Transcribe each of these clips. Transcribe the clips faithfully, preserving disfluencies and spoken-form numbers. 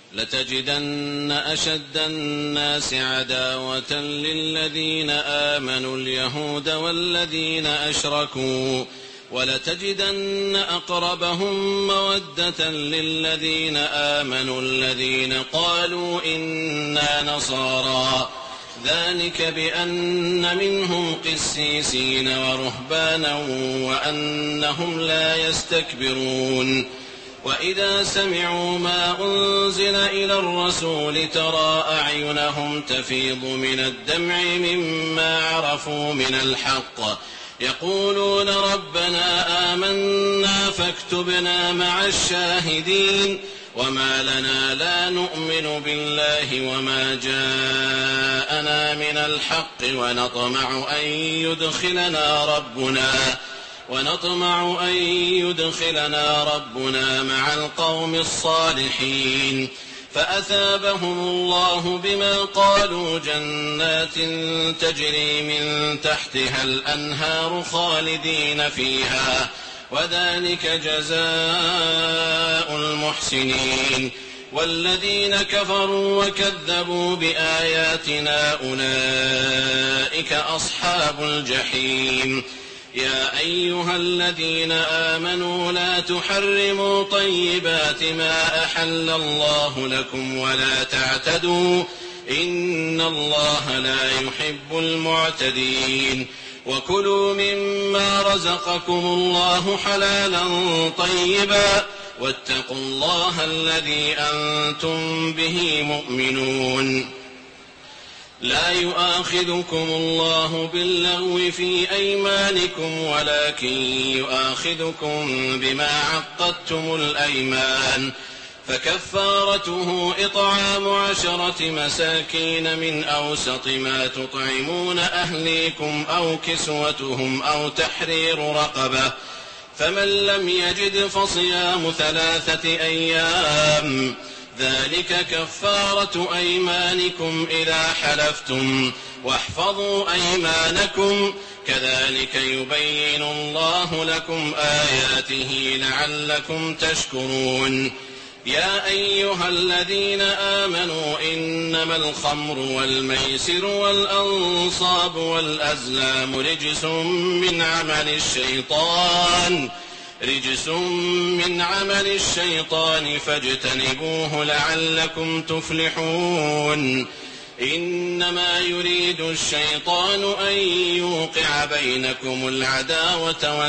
لتجدن أشد الناس عداوة للذين آمنوا اليهود والذين أشركوا ولتجدن أقربهم مودة للذين آمنوا الذين قالوا إنا نصارى ذلك بأن منهم قسيسين ورهبانا وأنهم لا يستكبرون وإذا سمعوا ما أنزل إلى الرسول ترى أعينهم تفيض من الدمع مما عرفوا من الحق يقولون ربنا آمنا فاكتبنا مع الشاهدين وما لنا لا نؤمن بالله وما جاءنا من الحق ونطمع أن يدخلنا ربنا ونطمع أن يدخلنا ربنا مع القوم الصالحين فأثابهم الله بما قالوا جنات تجري من تحتها الأنهار خالدين فيها وذلك جزاء المحسنين والذين كفروا وكذبوا بآياتنا أولئك أصحاب الجحيم يا أيها الذين آمنوا لا تحرموا طيبات ما أحل الله لكم ولا تعتدوا إن الله لا يحب المعتدين وكلوا مما رزقكم الله حلالا طيبا واتقوا الله الذي أنتم به مؤمنون لا يؤاخذكم الله باللغو في أيمانكم ولكن يؤاخذكم بما عقدتم الأيمان فكفارته إطعام عشرة مساكين من أوسط ما تطعمون أهليكم أو كسوتهم أو تحرير رقبة فمن لم يجد فصيام ثلاثة أيام ذلك كفارة أيمانكم إذا حلفتم واحفظوا أيمانكم كذلك يبين الله لكم آياته لعلكم تشكرون يا أيها الذين آمنوا إنما الخمر والميسر والأنصاب والأزلام رجس من عمل الشيطان رجس من عمل الشيطان فاجتنبوه لعلكم تفلحون إنما يريد الشيطان أن يوقع بينكم العداوة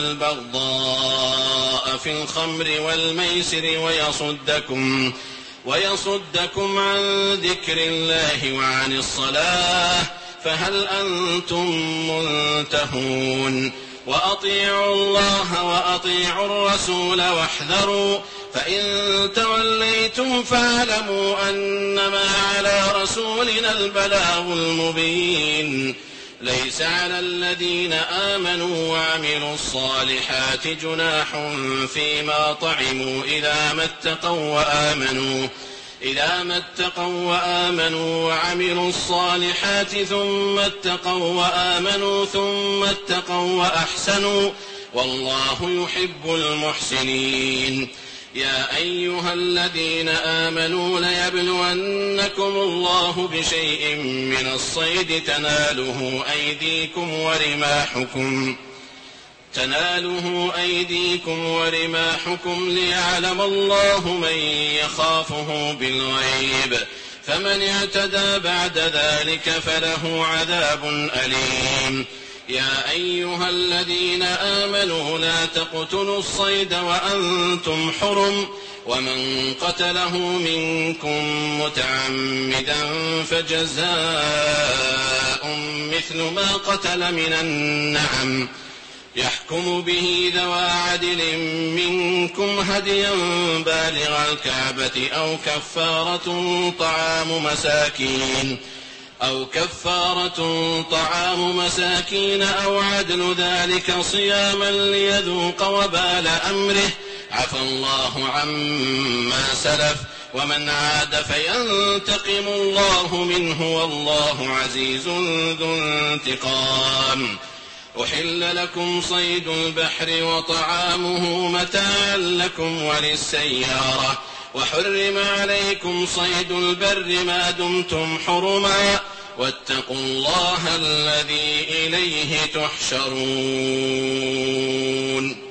والبغضاء في الخمر والميسر ويصدكم ويصدكم عن ذكر الله وعن الصلاة فهل أنتم منتهون وأطيعوا الله وأطيعوا الرسول واحذروا فإن توليتم فاعلموا أنما على رسولنا البلاغ المبين ليس على الذين آمنوا وعملوا الصالحات جناح فيما طعموا إذا ما اتقوا وآمنوا إذا ما اتقوا وآمنوا وعملوا الصالحات ثم اتقوا وآمنوا ثم اتقوا وأحسنوا والله يحب المحسنين يا أيها الذين آمنوا ليبلونكم الله بشيء من الصيد تناله أيديكم ورماحكم تناله أيديكم ورماحكم ليعلم الله من يخافه بالغيب فمن اعتدى بعد ذلك فله عذاب أليم يا أيها الذين آمنوا لا تقتلوا الصيد وأنتم حرم ومن قتله منكم متعمدا فجزاء مثل ما قتل من النعم يحكم به ذوى عدل منكم هديا بالغ الكعبة أو كفارة طعام مساكين أو كفارة طعام مساكين أو عدل ذلك صياما ليذوق وبال أمره عفى الله عما سلف ومن عاد فينتقم الله منه والله عزيز ذو انتقام أحل لكم صيد البحر وطعامه متاعا لكم وللسيارة وحرم عليكم صيد البر ما دمتم حرما واتقوا الله الذي إليه تحشرون.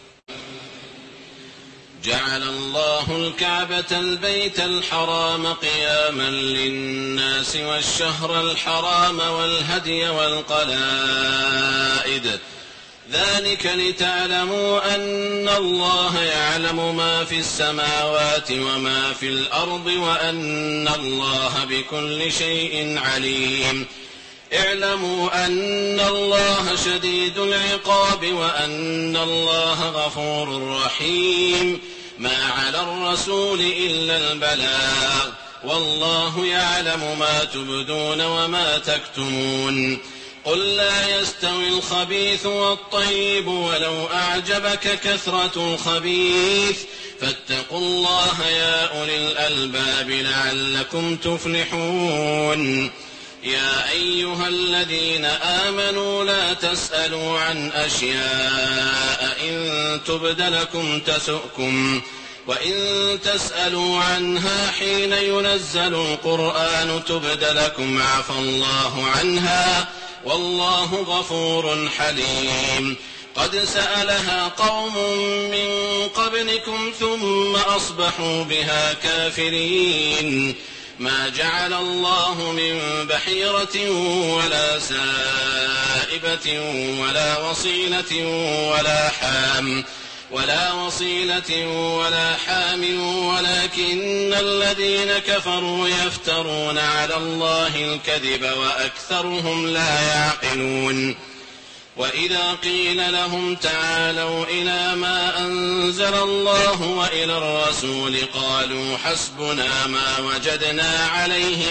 جعل الله الكعبة البيت الحرام قياما للناس والشهر الحرام والهدي والقلائد ذلك لتعلموا أن الله يعلم ما في السماوات وما في الأرض وأن الله بكل شيء عليم. اعلموا أن الله شديد العقاب وأن الله غفور رحيم. ما على الرسول إلا البلاغ والله يعلم ما تبدون وما تكتمون. قل لا يستوي الخبيث والطيب ولو أعجبك كثرة الخبيث فاتقوا الله يا أولي الألباب لعلكم تفلحون. يا أيها الذين آمنوا لا تسألوا عن أشياء إن تبد لكم تسؤكم وإن تسألوا عنها حين ينزل القرآن تبد لكم عفى الله عنها والله غفور حليم. قد سألها قوم من قبلكم ثم أصبحوا بها كافرين. ما جعل الله من بحيرة ولا سائبة ولا وصيلة ولا حام ولا وصيلة ولا حام ولكن الذين كفروا يفترون على الله الكذب وأكثرهم لا يعقلون. وإذا قيل لهم تعالوا إلى ما أنزل الله وإلى الرسول قالوا حسبنا ما وجدنا عليه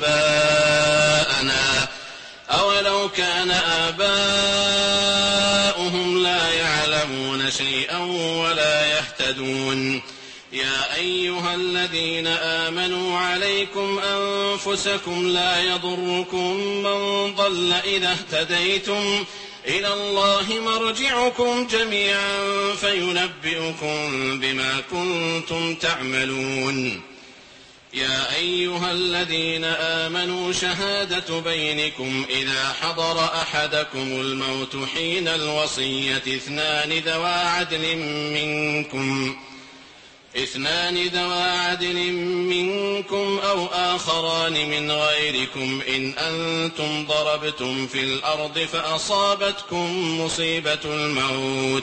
آباءنا أولو كان آباؤهم لا يعلمون شيئا ولا يهتدون. يا أيها الذين آمنوا عليكم أنفسكم لا يضركم من ضل إذا اهتديتم إلى الله مرجعكم جميعا فينبئكم بما كنتم تعملون. يا أيها الذين آمنوا شهادة بينكم إذا حضر أحدكم الموت حين الوصية اثنان ذوى عدل منكم اثنان ذوى عدل منكم أو آخران من غيركم إن أنتم ضربتم في الأرض فأصابتكم مصيبة الموت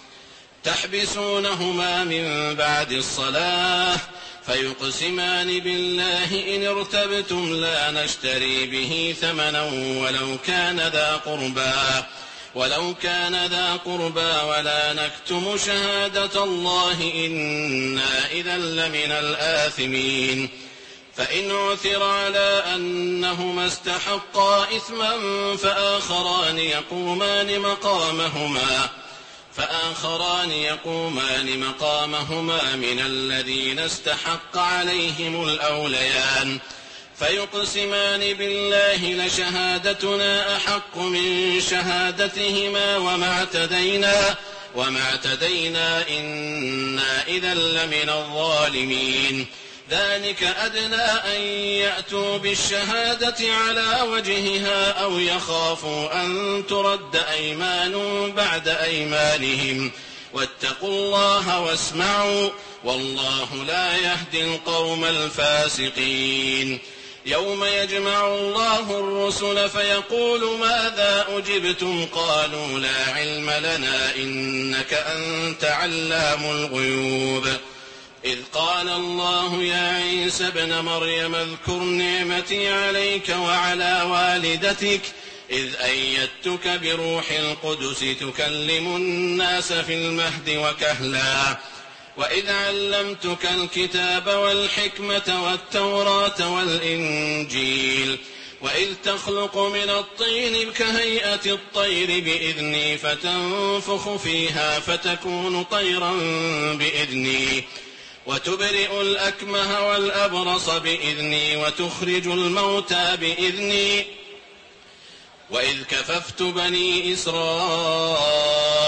تحبسونهما من بعد الصلاة فيقسمان بالله إن ارتبتم لا نشتري به ثمنا ولو كان ذا قربى ولو كان ذا قربى ولا نكتم شهادة الله إنا إذا لمن الآثمين. فإن عثر على أنهما استحقا إثما فآخران يقومان مقامهما فآخران يقومان مقامهما من الذين استحق عليهم الأوليان فيقسمان بالله لشهادتنا أحق من شهادتهما وما اعتدينا وما اعتدينا إنا إذا لمن الظالمين. ذلك أدنى أن يأتوا بالشهادة على وجهها أو يخافوا أن ترد أيمان بعد أيمانهم واتقوا الله واسمعوا والله لا يهدي القوم الفاسقين. يوم يجمع الله الرسل فيقول ماذا أجبتم قالوا لا علم لنا إنك أنت علام الغيوب. إذ قال الله يا عيسى ابن مريم اذكر نعمتي عليك وعلى والدتك إذ أيدتك بروح القدس تكلم الناس في المهد وكهلا وإذ علمتك الكتاب والحكمة والتوراة والإنجيل وإذ تخلق من الطين كهيئة الطير بإذني فتنفخ فيها فتكون طيرا بإذني وتبرئ الأكمه والأبرص بإذني وتخرج الموتى بإذني وإذ كففت بني إسرائيل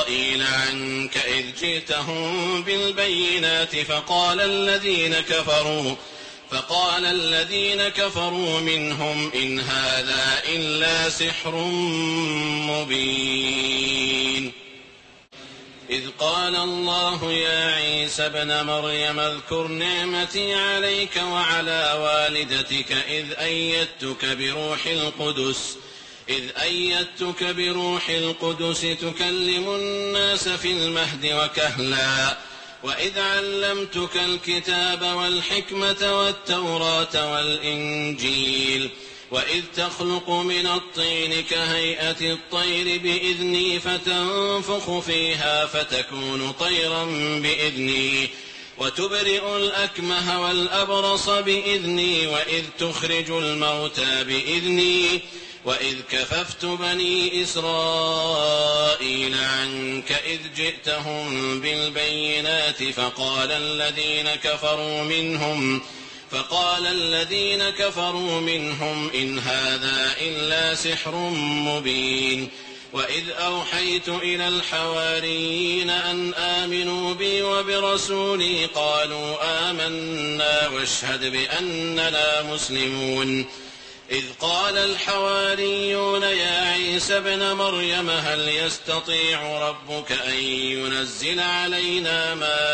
إسرائيل عنك إذ جئتهم بالبينات فقال الذين كفروا فقال الذين كفروا منهم إن هذا إلا سحر مبين. إذ قال الله يا عيسى ابن مريم اذكر نعمتي عليك وعلى والدتك إذ أيدتك بروح القدس إذ أيدتك بروح القدس تكلم الناس في المهد وكهلا وإذ علمتك الكتاب والحكمة والتوراة والإنجيل وإذ تخلق من الطين كهيئة الطير بإذني فتنفخ فيها فتكون طيرا بإذني وتبرئ الأكمه والأبرص بإذني وإذ تخرج الموتى بإذني وإذ كففت بني إسرائيل عنك إذ جئتهم بالبينات فقال الذين كفروا منهم فقال الذين كفروا منهم إن هذا إلا سحر مبين. وإذ أوحيت إلى الحواريين أن آمنوا بي وبرسولي قالوا آمنا واشهد بأننا مسلمون. إذ قال الحواريون يا عيسى ابن مريم هل يستطيع ربك أن ينزل علينا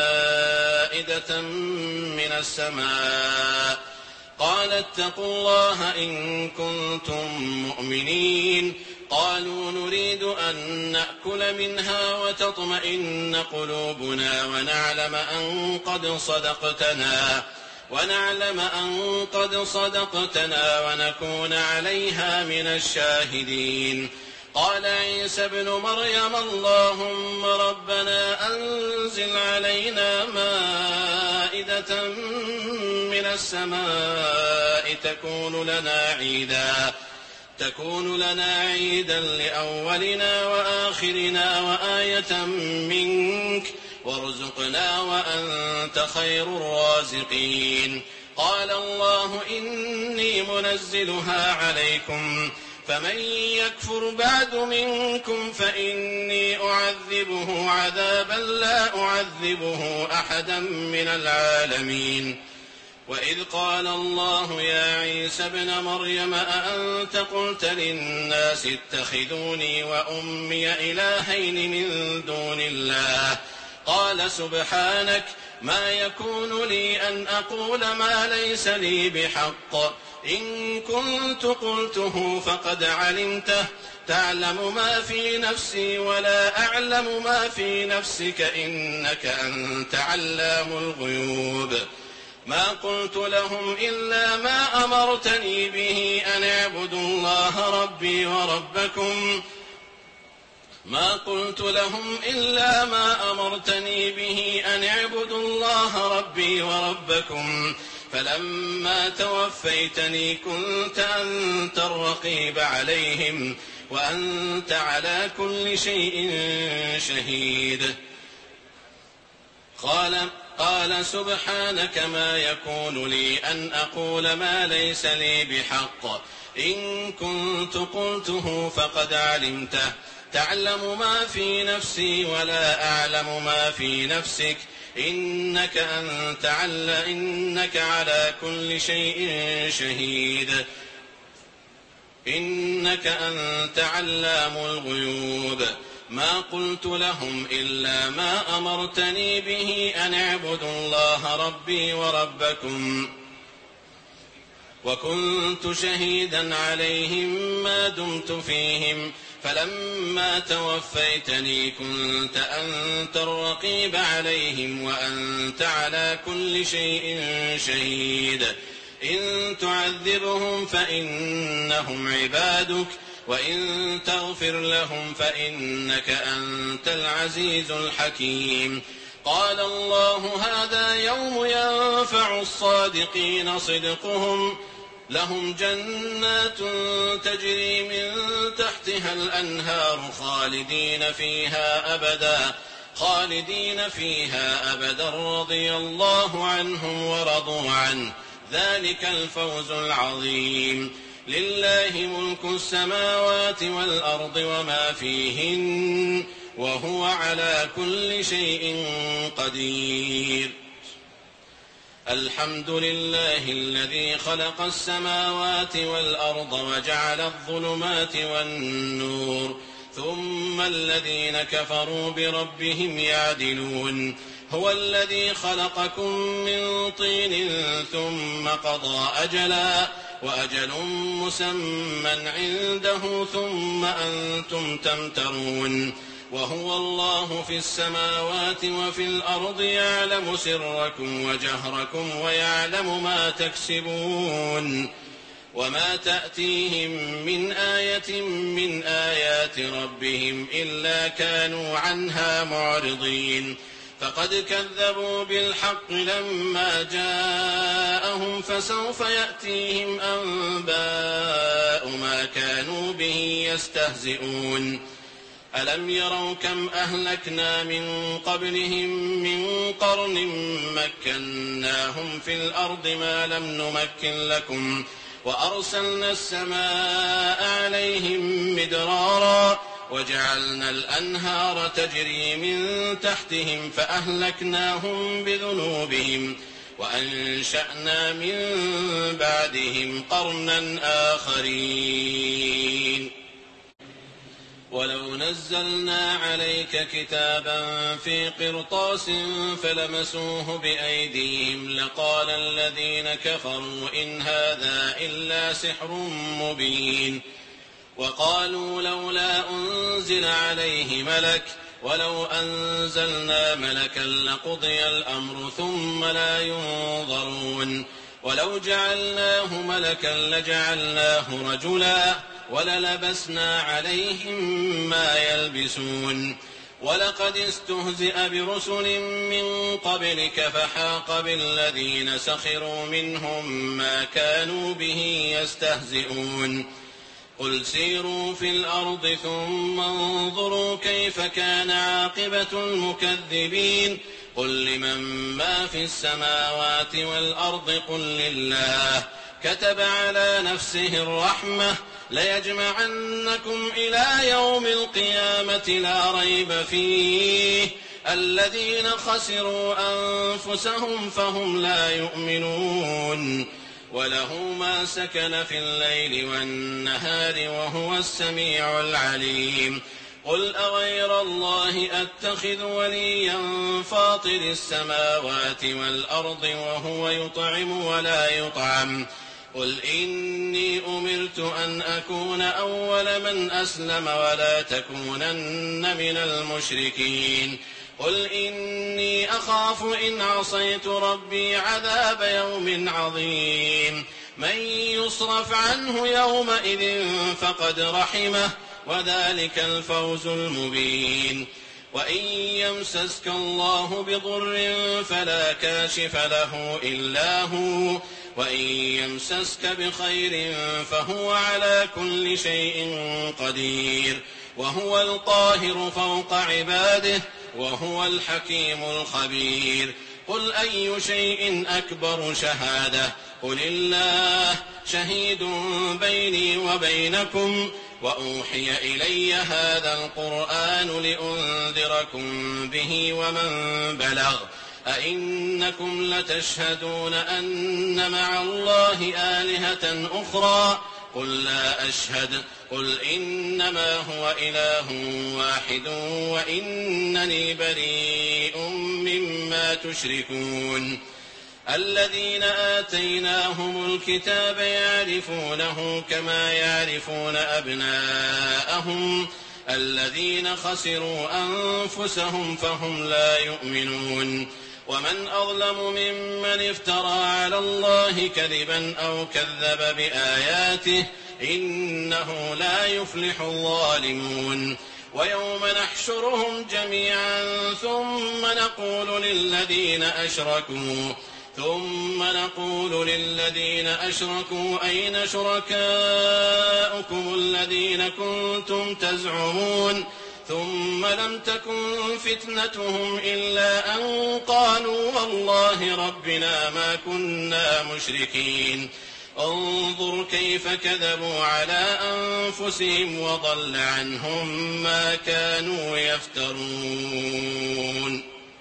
مائدة من السماء قال اتقوا الله إن كنتم مؤمنين. قالوا نريد أن نأكل منها وتطمئن قلوبنا ونعلم أن قد صدقتنا ونعلم أن قد صدقتنا ونكون عليها من الشاهدين. قال عيسى ابن مريم اللهم ربنا أنزل علينا مائدة من السماء تكون لنا عيدا تكون لنا عيدا لأولنا وآخرنا وآية منك وارزقنا وأنت خير الرازقين. قال الله إني منزلها عليكم فمن يكفر بعد منكم فإني أعذبه عذابا لا أعذبه أحدا من العالمين. وإذ قال الله يا عيسى ابن مريم أأنت قلت للناس اتخذوني وأمي إلهين من دون الله قال سبحانك ما يكون لي أن أقول ما ليس لي بحق إن كنت قلته فقد علمته تعلم ما في نفسي ولا أعلم ما في نفسك إنك أنت علام الغيوب. ما قلت لهم إلا ما أمرتني به أن اعبدوا الله ربي وربكم ما قلت لهم إلا ما أمرتني به أن اعبدوا الله ربي وربكم فلما توفيتني كنت أنت الرقيب عليهم وأنت على كل شيء شهيد. قال قال سبحانك ما يكون لي أن أقول ما ليس لي بحق إن كنت قلته فقد علمته تعلم ما في نفسي ولا أعلم ما في نفسك إنك أنت عل إنك على كل شيء شهيد إنك أنت علام الغيوب. ما قلت لهم إلا ما أمرتني به أن اعبدوا الله ربي وربكم وكنت شهيدا عليهم ما دمت فيهم فلما توفيتني كنت أنت الرقيب عليهم وأنت على كل شيء شهيد. إن تعذبهم فإنهم عبادك وإن تغفر لهم فإنك أنت العزيز الحكيم. قال الله هذا يوم ينفع الصادقين صدقهم لهم جنات تجري من تحتها الأنهار خالدين فيها أبدا خالدين فيها أبدا رضي الله عنهم ورضوا عنه ذلك الفوز العظيم. لله ملك السماوات والأرض وما فيهن وهو على كل شيء قدير. الحمد لله الذي خلق السماوات والأرض وجعل الظلمات والنور ثم الذين كفروا بربهم يعدلون. هو الذي خلقكم من طين ثم قضى أجلا وأجل مسمى عنده ثم أنتم تمترون. وهو الله في السماوات وفي الأرض يعلم سركم وجهركم ويعلم ما تكسبون. وما تأتيهم من آية من آيات ربهم إلا كانوا عنها معرضين. فقد كذبوا بالحق لما جاءهم فسوف يأتيهم أنباء ما كانوا به يستهزئون. ألم يروا كم أهلكنا من قبلهم من قرن مكناهم في الأرض ما لم نمكن لكم وأرسلنا السماء عليهم مدرارا وجعلنا الأنهار تجري من تحتهم فأهلكناهم بذنوبهم وأنشأنا من بعدهم قرنا آخرين. ولو نزلنا عليك كتابا في قرطاس فلمسوه بأيديهم لقال الذين كفروا إن هذا إلا سحر مبين. وقالوا لولا أنزل عليه ملك ولو أنزلنا ملكا لقضي الأمر ثم لا ينظرون. ولو جعلناه ملكا لجعلناه رجلا وللبسنا عليهم ما يلبسون. ولقد استهزئ برسل من قبلك فحاق بالذين سخروا منهم ما كانوا به يستهزئون. قل سيروا في الأرض ثم انظروا كيف كان عاقبة المكذبين. قل لمن ما في السماوات والأرض قل لله كتب على نفسه الرحمة ليجمعنكم إلى يوم القيامة لا ريب فيه الذين خسروا أنفسهم فهم لا يؤمنون. وله ما سكن في الليل والنهار وهو السميع العليم. قل أغير الله أتخذ وليا فاطر السماوات والأرض وهو يطعم ولا يطعم. قل إني أمرت أن أكون أول من أسلم ولا تكونن من المشركين. قل إني أخاف إن عصيت ربي عذاب يوم عظيم. من يصرف عنه يومئذ فقد رحمه وذلك الفوز المبين. وإن يمسسك الله بضر فلا كاشف له إلا هو وإن يمسسك بخير فهو على كل شيء قدير. وهو القاهر فوق عباده وهو الحكيم الخبير. قل أي شيء أكبر شهادة قل الله شهيد بيني وبينكم وأوحي إلي هذا القرآن لأنذركم به ومن بلغ. أئنكم لتشهدون أن مع الله آلهة أخرى قل لا أشهد. قل إنما هو إله واحد وإنني بريء مما تشركون. الذين آتيناهم الكتاب يعرفونه كما يعرفون أبناءهم الذين خسروا أنفسهم فهم لا يؤمنون. ومن أظلم ممن افترى على الله كذبا أو كذب بآياته إنه لا يفلح الظالمون. ويوم نحشرهم جميعا ثم نقول للذين أشركوا ثم نقول للذين أشركوا أين شركاؤكم الذين كنتم تزعمون ثم لم تكن فتنتهم إلا أن قالوا والله ربنا ما كنا مشركين. انظر كيف كذبوا على أنفسهم وضل عنهم ما كانوا يفترون.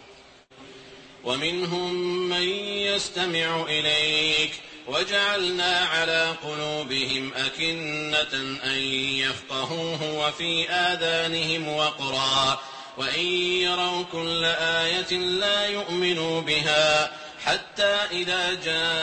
ومنهم من يستمع إليك وجعلنا على قلوبهم أكنة أن يفقهوه وفي آذانهم وقرا وإن يروا كل آية لا يؤمنوا بها حتى إذا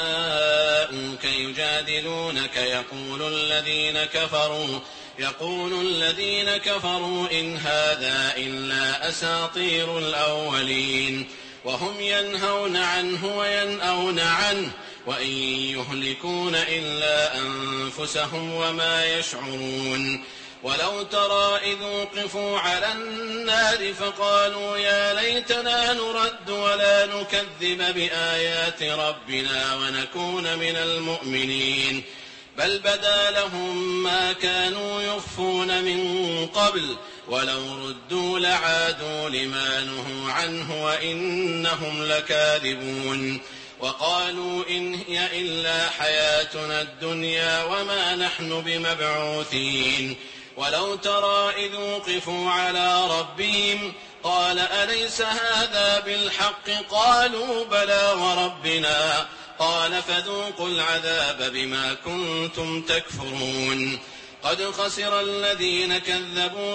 جاءوك يجادلونك يقول الذين كفروا يقول الذين كفروا إن هذا إلا أساطير الأولين وهم ينهون عنه وينأون عنه وإن يهلكون إلا أنفسهم وما يشعرون. ولو ترى إذ وقفوا على النار فقالوا يا ليتنا نرد ولا نكذب بآيات ربنا ونكون من المؤمنين بل بدا لهم ما كانوا يخفون من قبل ولو ردوا لعادوا لما نهوا عنه وإنهم لكاذبون. وقالوا إن هي إلا حياتنا الدنيا وما نحن بمبعوثين. ولو ترى إذ وقفوا على ربهم قال أليس هذا بالحق قالوا بلى وربنا قال فذوقوا العذاب بما كنتم تكفرون. قد خسر الذين كذبوا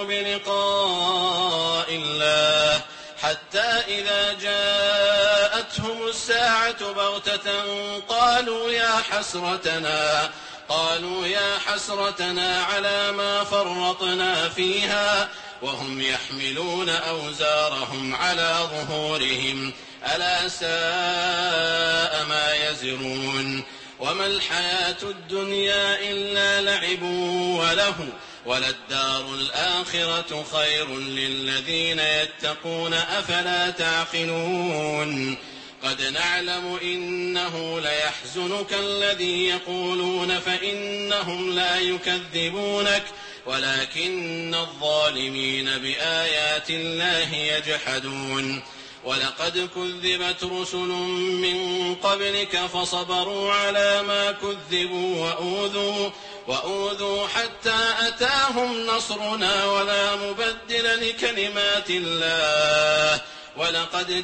بلقاء الله حتى إذا جاءتهم الساعة بغتة قالوا يا حسرتنا قالوا يا حسرتنا على ما فرطنا فيها وهم يحملون أوزارهم على ظهورهم ألا ساء ما يزرون. وما الحياة الدنيا إلا لعب وله وللدار الآخرة خير للذين يتقون أفلا تعقلون. قد نعلم إنه ليحزنك الذي يقولون فإنهم لا يكذبونك ولكن الظالمين بآيات الله يجحدون. ولقد كذبت رسل من قبلك فصبروا على ما كذبوا وأوذوا, وأوذوا حتى أتاهم نصرنا ولا مبدل لكلمات الله ولقد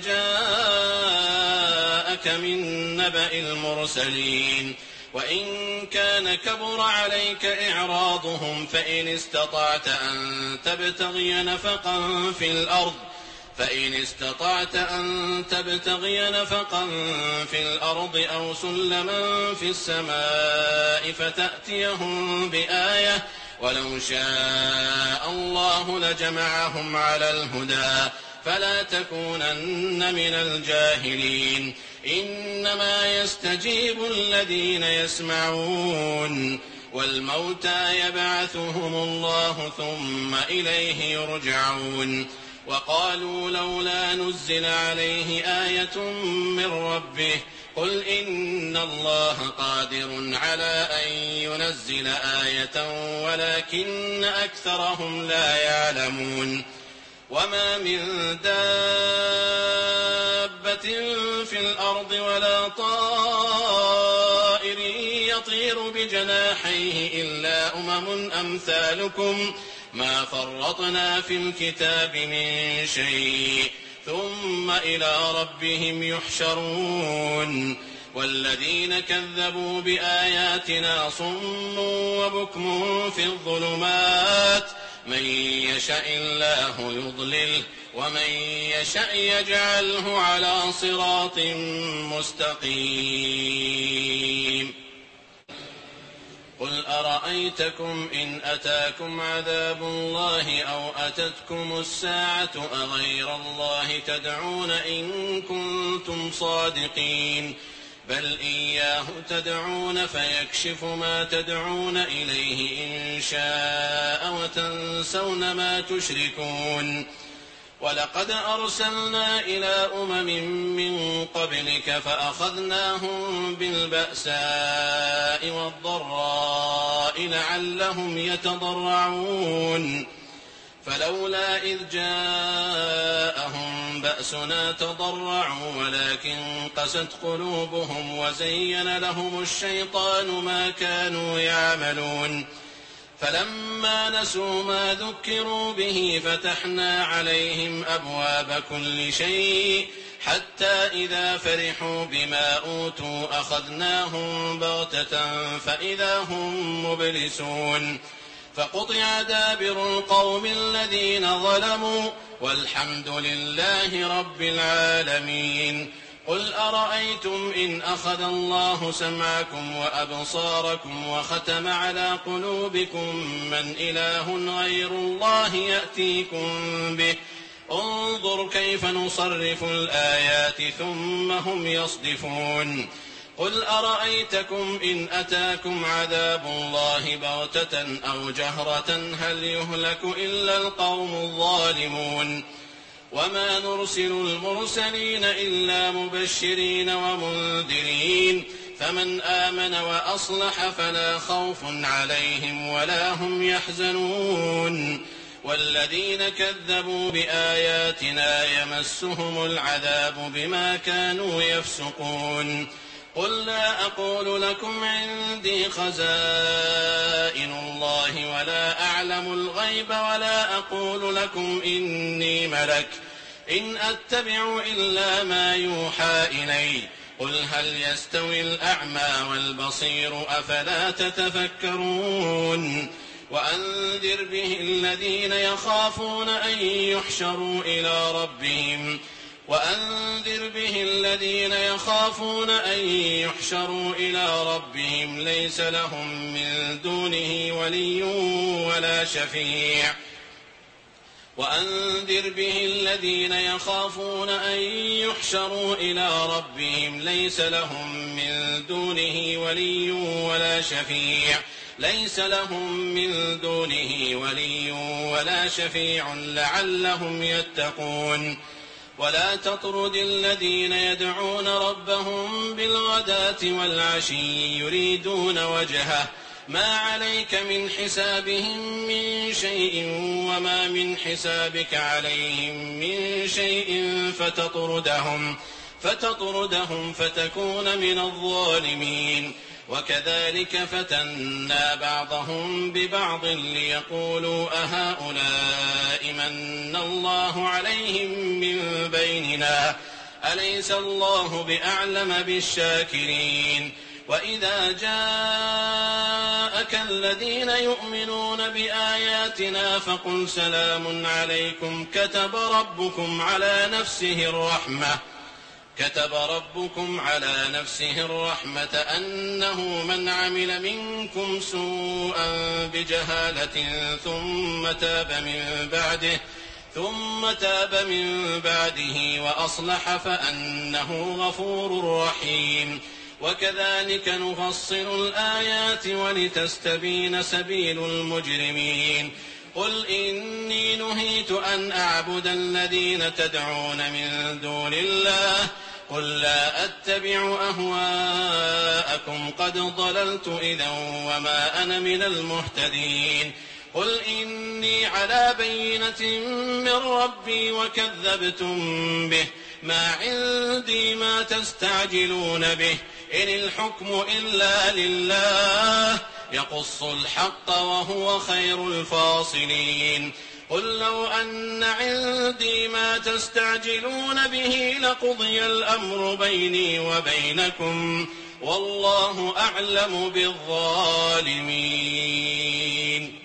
جاءك من نبأ المرسلين. وإن كان كبر عليك إعراضهم فإن استطعت أن تبتغي نفقا في الأرض فإن استطعت أن تبتغي نفقا في الأرض أو سلما في السماء فتأتيهم بآية ولو شاء الله لجمعهم على الهدى فلا تكونن من الجاهلين. إنما يستجيب الذين يسمعون والموتى يبعثهم الله ثم إليه يرجعون. وقالوا لولا نزل عليه آية من ربه قل إن الله قادر على أن ينزل آية ولكن أكثرهم لا يعلمون. وما من دابة في الأرض ولا طائر يطير بجناحيه إلا أمم أمثالكم ما فرطنا في الكتاب من شيء ثم إلى ربهم يحشرون. والذين كذبوا بآياتنا صم وبكم في الظلمات من يشاء الله يضلله ومن يشاء يجعله على صراط مستقيم. قل أرأيتكم إن أتاكم عذاب الله أو أتتكم الساعة أغير الله تدعون إن كنتم صادقين بل إياه تدعون فيكشف ما تدعون إليه إن شاء وتنسون ما تشركون. ولقد أرسلنا إلى أمم من قبلك فأخذناهم بالبأساء والضراء لعلهم يتضرعون. فلولا إذ جاءهم بأسنا تضرعوا ولكن قست قلوبهم وزين لهم الشيطان ما كانوا يعملون فلما نسوا ما ذكروا به فتحنا عليهم أبواب كل شيء حتى إذا فرحوا بما أوتوا أخذناهم بغتة فإذا هم مبلسون فقطع دابر القوم الذين ظلموا والحمد لله رب العالمين. قل أرأيتم إن أخذ الله سمعكم وأبصاركم وختم على قلوبكم من إله غير الله يأتيكم به انظر كيف نصرف الآيات ثم هم يصدفون. قل أرأيتكم إن أتاكم عذاب الله بغتة أو جهرة هل يهلك إلا القوم الظالمون وما نرسل المرسلين إلا مبشرين ومنذرين فمن آمن وأصلح فلا خوف عليهم ولا هم يحزنون والذين كذبوا بآياتنا يمسهم العذاب بما كانوا يفسقون. قل لا أقول لكم عندي خزائن الله ولا أعلم الغيب ولا أقول لكم إني ملك إن أتبع إلا ما يوحى إلي قل هل يستوي الأعمى والبصير أفلا تتفكرون. وأنذر به الذين يخافون أن يحشروا إلى ربهم وأنذر به الذين يخافون أن يحشروا إلى ربهم ليس لهم من دونه ولي ولا شفيع وأنذر به الذين يخافون أن يحشروا إلى ربهم ليس لهم من دونه ولي ولا شفيع ليس لهم من دونه ولي ولا شفيع لعلهم يتقون. ولا تطرد الذين يدعون ربهم بالغداة والعشي يريدون وجهه ما عليك من حسابهم من شيء وما من حسابك عليهم من شيء فتطردهم فتطردهم فتكون من الظالمين. وكذلك فتنا بعضهم ببعض ليقولوا أهؤلاء من الله عليهم من بيننا أليس الله بأعلم بالشاكرين. وإذا جاءك الذين يؤمنون بآياتنا فقل سلام عليكم كتب ربكم على نفسه الرحمة كتب ربكم على نفسه الرحمة أنه من عمل منكم سوءا بجهالة ثم تاب من بعده ثم تاب من بعده وأصلح فأنه غفور رحيم. وكذلك نفصل الآيات ولتستبين سبيل المجرمين. قل إني نهيت أن أعبد الذين تدعون من دون الله قل لا أتبع أهواءكم قد ضللت إذا وما أنا من المهتدين. قل إني على بينة من ربي وكذبتم به ما عندي ما تستعجلون به إن الحكم إلا لله يقص الحق وهو خير الفاصلين. قل لو أن عندي ما تستعجلون به لقضي الأمر بيني وبينكم والله أعلم بالظالمين.